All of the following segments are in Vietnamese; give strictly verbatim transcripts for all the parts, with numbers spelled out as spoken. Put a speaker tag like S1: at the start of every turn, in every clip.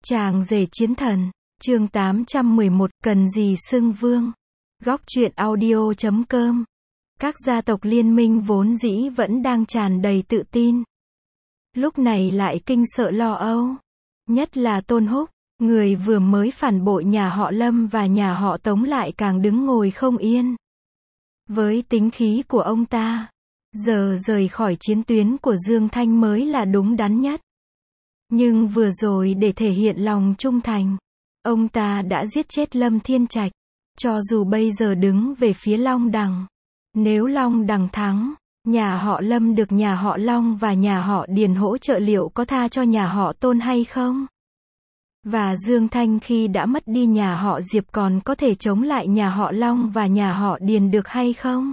S1: Chàng rể chiến thần, chương tám trăm mười một, cần gì xưng vương. Góc truyện audio chấm com. Các gia tộc liên minh vốn dĩ vẫn đang tràn đầy tự tin. Lúc này lại kinh sợ lo âu. Nhất là Tôn Húc, người vừa mới phản bội nhà họ Lâm và nhà họ Tống lại càng đứng ngồi không yên. Với tính khí của ông ta, giờ rời khỏi chiến tuyến của Dương Thanh mới là đúng đắn nhất. Nhưng vừa rồi để thể hiện lòng trung thành, ông ta đã giết chết Lâm Thiên Trạch. Cho dù bây giờ đứng về phía Long Đằng, nếu Long Đằng thắng, nhà họ Lâm được nhà họ Long và nhà họ Điền hỗ trợ, liệu có tha cho nhà họ Tôn hay không? Và Dương Thanh khi đã mất đi nhà họ Diệp còn có thể chống lại nhà họ Long và nhà họ Điền được hay không?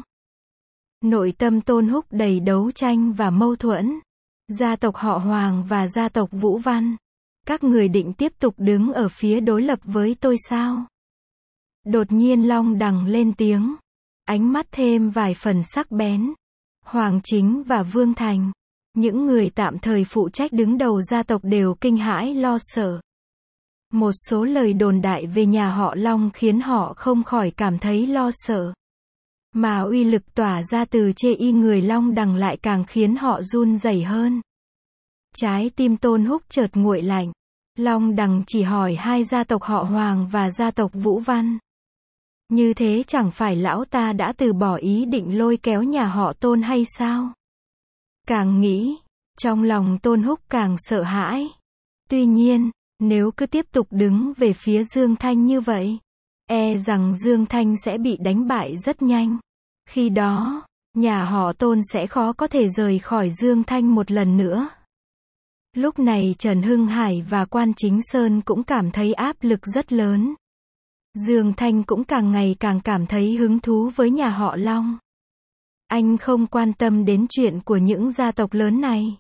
S1: Nội tâm Tôn Húc đầy đấu tranh và mâu thuẫn. Gia tộc họ Hoàng và gia tộc Vũ Văn, các người định tiếp tục đứng ở phía đối lập với tôi sao? Đột nhiên Long Đằng lên tiếng, ánh mắt thêm vài phần sắc bén. Hoàng Chính và Vương Thành, những người tạm thời phụ trách đứng đầu gia tộc đều kinh hãi lo sợ. Một số lời đồn đại về nhà họ Long khiến họ không khỏi cảm thấy lo sợ. Mà uy lực tỏa ra từ chê y người Long Đằng lại càng khiến họ run rẩy hơn. Trái tim Tôn Húc chợt nguội lạnh. Long Đằng chỉ hỏi hai gia tộc họ Hoàng và gia tộc Vũ Văn. Như thế chẳng phải lão ta đã từ bỏ ý định lôi kéo nhà họ Tôn hay sao? Càng nghĩ, trong lòng Tôn Húc càng sợ hãi. Tuy nhiên, nếu cứ tiếp tục đứng về phía Dương Thanh như vậy, e rằng Dương Thanh sẽ bị đánh bại rất nhanh. Khi đó, nhà họ Tôn sẽ khó có thể rời khỏi Dương Thanh một lần nữa. Lúc này Trần Hưng Hải và Quan Chính Sơn cũng cảm thấy áp lực rất lớn. Dương Thanh cũng càng ngày càng cảm thấy hứng thú với nhà họ Long. Anh không quan tâm đến chuyện của những gia tộc lớn này.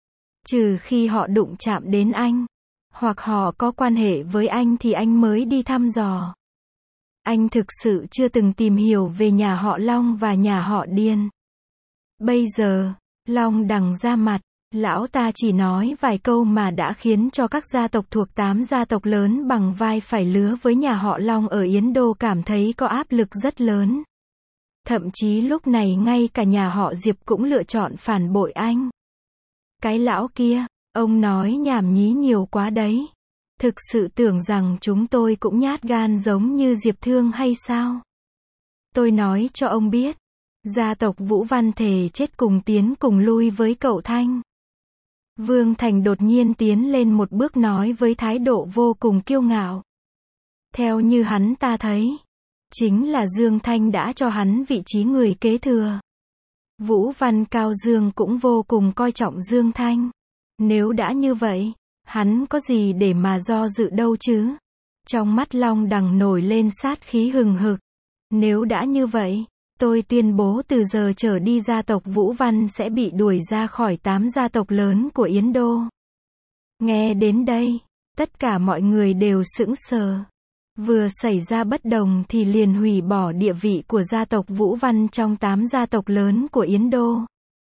S1: Trừ khi họ đụng chạm đến anh, hoặc họ có quan hệ với anh thì anh mới đi thăm dò. Anh thực sự chưa từng tìm hiểu về nhà họ Long và nhà họ Điền. Bây giờ, Long Đằng ra mặt, lão ta chỉ nói vài câu mà đã khiến cho các gia tộc thuộc tám gia tộc lớn bằng vai phải lứa với nhà họ Long ở Yến Đô cảm thấy có áp lực rất lớn. Thậm chí lúc này ngay cả nhà họ Diệp cũng lựa chọn phản bội anh. Cái lão kia, ông nói nhảm nhí nhiều quá đấy. Thực sự tưởng rằng chúng tôi cũng nhát gan giống như Diệp Thương hay sao? Tôi nói cho ông biết, gia tộc Vũ Văn thề chết cùng tiến cùng lui với cậu Thanh. Vương Thành đột nhiên tiến lên một bước nói với thái độ vô cùng kiêu ngạo. Theo như hắn ta thấy, chính là Dương Thanh đã cho hắn vị trí người kế thừa. Vũ Văn Cao Dương cũng vô cùng coi trọng Dương Thanh. Nếu đã như vậy, hắn có gì để mà do dự đâu chứ? Trong mắt Long Đằng nổi lên sát khí hừng hực. Nếu đã như vậy, tôi tuyên bố từ giờ trở đi gia tộc Vũ Văn sẽ bị đuổi ra khỏi tám gia tộc lớn của Yến Đô. Nghe đến đây, tất cả mọi người đều sững sờ. Vừa xảy ra bất đồng thì liền hủy bỏ địa vị của gia tộc Vũ Văn trong tám gia tộc lớn của Yến Đô.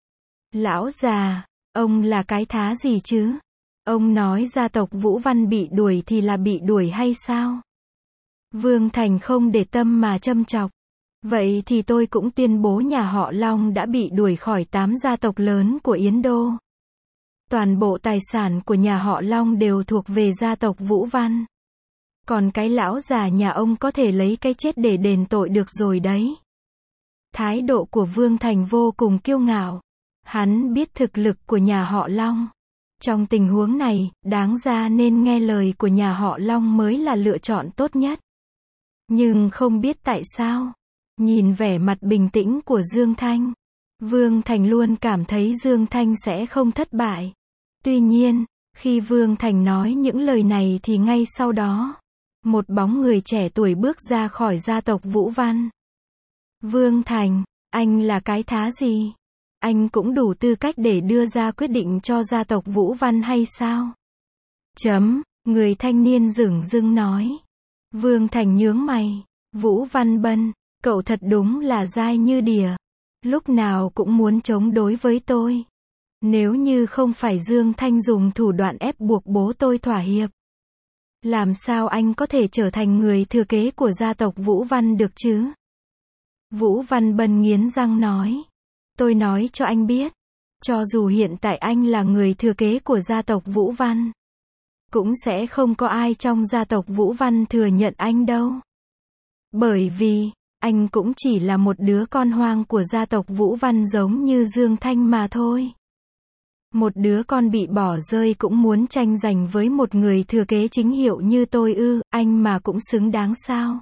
S1: Lão già, ông là cái thá gì chứ? Ông nói gia tộc Vũ Văn bị đuổi thì là bị đuổi hay sao? Vương Thành không để tâm mà châm chọc. Vậy thì tôi cũng tuyên bố nhà họ Long đã bị đuổi khỏi tám gia tộc lớn của Yến Đô. Toàn bộ tài sản của nhà họ Long đều thuộc về gia tộc Vũ Văn. Còn cái lão già nhà ông có thể lấy cái chết để đền tội được rồi đấy. Thái độ của Vương Thành vô cùng kiêu ngạo. Hắn biết thực lực của nhà họ Long. Trong tình huống này, đáng ra nên nghe lời của nhà họ Long mới là lựa chọn tốt nhất. Nhưng không biết tại sao, nhìn vẻ mặt bình tĩnh của Dương Thanh, Vương Thành luôn cảm thấy Dương Thanh sẽ không thất bại. Tuy nhiên, khi Vương Thành nói những lời này thì ngay sau đó, một bóng người trẻ tuổi bước ra khỏi gia tộc Vũ Văn. Vương Thành, anh là cái thá gì? Anh cũng đủ tư cách để đưa ra quyết định cho gia tộc Vũ Văn hay sao? Chấm, người thanh niên dửng dưng nói. Vương Thành nhướng mày. Vũ Văn Bân, cậu thật đúng là dai như đỉa. Lúc nào cũng muốn chống đối với tôi. Nếu như không phải Dương Thanh dùng thủ đoạn ép buộc bố tôi thỏa hiệp, Làm sao anh có thể trở thành người thừa kế của gia tộc Vũ Văn được chứ? Vũ Văn Bân nghiến răng nói. Tôi nói cho anh biết, cho dù hiện tại anh là người thừa kế của gia tộc Vũ Văn, cũng sẽ không có ai trong gia tộc Vũ Văn thừa nhận anh đâu. Bởi vì, anh cũng chỉ là một đứa con hoang của gia tộc Vũ Văn giống như Dương Thanh mà thôi. Một đứa con bị bỏ rơi cũng muốn tranh giành với một người thừa kế chính hiệu như tôi ư, anh mà cũng xứng đáng sao?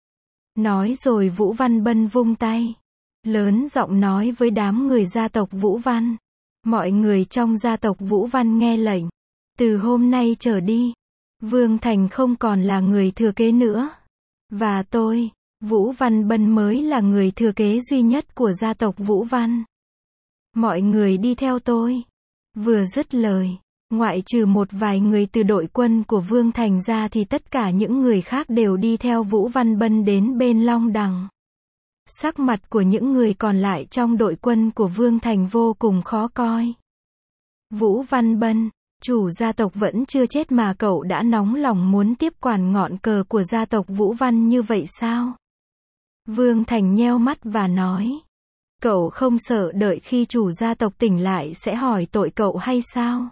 S1: Nói rồi Vũ Văn Bân vung tay, lớn giọng nói với đám người gia tộc Vũ Văn. Mọi người trong gia tộc Vũ Văn nghe lệnh. Từ hôm nay trở đi, Vương Thành không còn là người thừa kế nữa. Và tôi, Vũ Văn Bân mới là người thừa kế duy nhất của gia tộc Vũ Văn. Mọi người đi theo tôi. Vừa dứt lời, ngoại trừ một vài người từ đội quân của Vương Thành ra thì tất cả những người khác đều đi theo Vũ Văn Bân đến bên Long Đằng. Sắc mặt của những người còn lại trong đội quân của Vương Thành vô cùng khó coi. Vũ Văn Bân, chủ gia tộc vẫn chưa chết mà cậu đã nóng lòng muốn tiếp quản ngọn cờ của gia tộc Vũ Văn như vậy sao? Vương Thành nheo mắt và nói. Cậu không sợ đợi khi chủ gia tộc tỉnh lại sẽ hỏi tội cậu hay sao?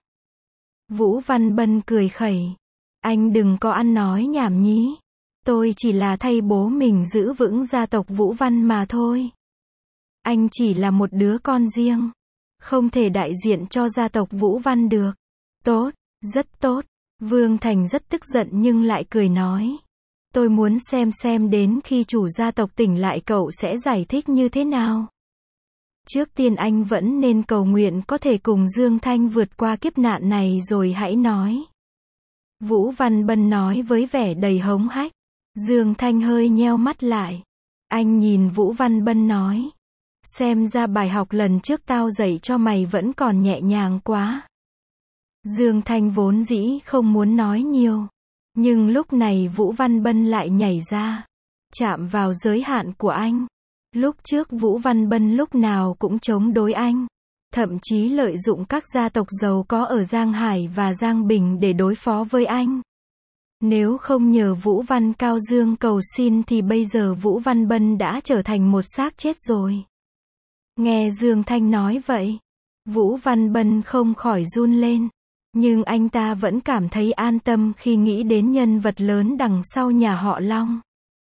S1: Vũ Văn Bân cười khẩy. Anh đừng có ăn nói nhảm nhí. Tôi chỉ là thay bố mình giữ vững gia tộc Vũ Văn mà thôi. Anh chỉ là một đứa con riêng, không thể đại diện cho gia tộc Vũ Văn được. Tốt, rất tốt. Vương Thành rất tức giận nhưng lại cười nói. Tôi muốn xem xem đến khi chủ gia tộc tỉnh lại cậu sẽ giải thích như thế nào. Trước tiên anh vẫn nên cầu nguyện có thể cùng Dương Thanh vượt qua kiếp nạn này rồi hãy nói. Vũ Văn Bân nói với vẻ đầy hống hách. Dương Thanh hơi nheo mắt lại. Anh nhìn Vũ Văn Bân nói. Xem ra bài học lần trước tao dạy cho mày vẫn còn nhẹ nhàng quá. Dương Thanh vốn dĩ không muốn nói nhiều. Nhưng lúc này Vũ Văn Bân lại nhảy ra. Chạm vào giới hạn của anh. Lúc trước Vũ Văn Bân lúc nào cũng chống đối anh. Thậm chí lợi dụng các gia tộc giàu có ở Giang Hải và Giang Bình để đối phó với anh. Nếu không nhờ Vũ Văn Cao Dương cầu xin thì bây giờ Vũ Văn Bân đã trở thành một xác chết rồi. Nghe Dương Thanh nói vậy, Vũ Văn Bân không khỏi run lên. Nhưng anh ta vẫn cảm thấy an tâm khi nghĩ đến nhân vật lớn đằng sau nhà họ Long.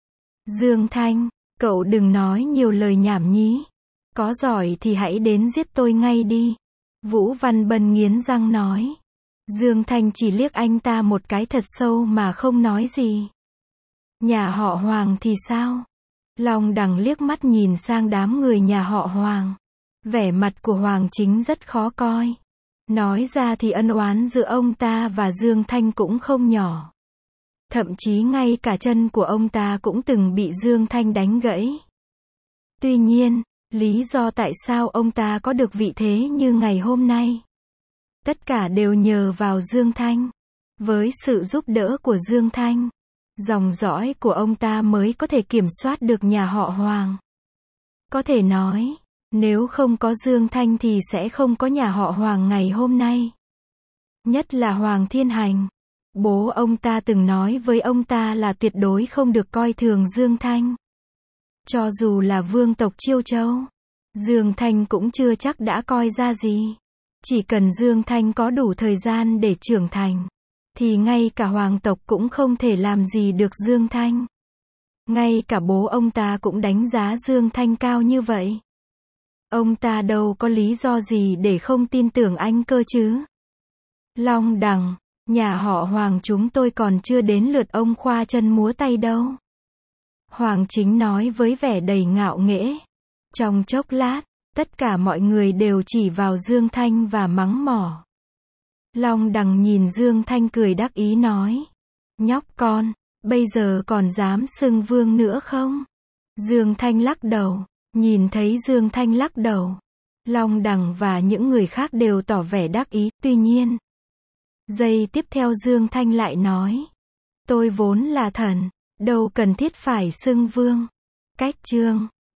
S1: Dương Thanh, cậu đừng nói nhiều lời nhảm nhí. Có giỏi thì hãy đến giết tôi ngay đi. Vũ Văn Bân nghiến răng nói. Dương Thanh chỉ liếc anh ta một cái thật sâu mà không nói gì. Nhà họ Hoàng thì sao? Long Đằng liếc mắt nhìn sang đám người nhà họ Hoàng. Vẻ mặt của Hoàng Chính rất khó coi. Nói ra thì ân oán giữa ông ta và Dương Thanh cũng không nhỏ. Thậm chí ngay cả chân của ông ta cũng từng bị Dương Thanh đánh gãy. Tuy nhiên, lý do tại sao ông ta có được vị thế như ngày hôm nay, tất cả đều nhờ vào Dương Thanh. Với sự giúp đỡ của Dương Thanh, dòng dõi của ông ta mới có thể kiểm soát được nhà họ Hoàng. Có thể nói, nếu không có Dương Thanh thì sẽ không có nhà họ Hoàng ngày hôm nay. Nhất là Hoàng Thiên Hành. Bố ông ta từng nói với ông ta là tuyệt đối không được coi thường Dương Thanh. Cho dù là vương tộc Chiêu Châu, Dương Thanh cũng chưa chắc đã coi ra gì. Chỉ cần Dương Thanh có đủ thời gian để trưởng thành, thì ngay cả hoàng tộc cũng không thể làm gì được Dương Thanh. Ngay cả bố ông ta cũng đánh giá Dương Thanh cao như vậy. Ông ta đâu có lý do gì để không tin tưởng anh cơ chứ. Long Đằng, nhà họ Hoàng chúng tôi còn chưa đến lượt ông khoa chân múa tay đâu. Hoàng Chính nói với vẻ đầy ngạo nghễ. Trong chốc lát, tất cả mọi người đều chỉ vào Dương Thanh và mắng mỏ. Long Đằng nhìn Dương Thanh cười đắc ý nói. Nhóc con, bây giờ còn dám xưng vương nữa không? Dương Thanh lắc đầu. Nhìn thấy Dương Thanh lắc đầu, Long Đằng và những người khác đều tỏ vẻ đắc ý. Tuy nhiên, giây tiếp theo Dương Thanh lại nói. Tôi vốn là thần, đâu cần thiết phải xưng vương. Cách chương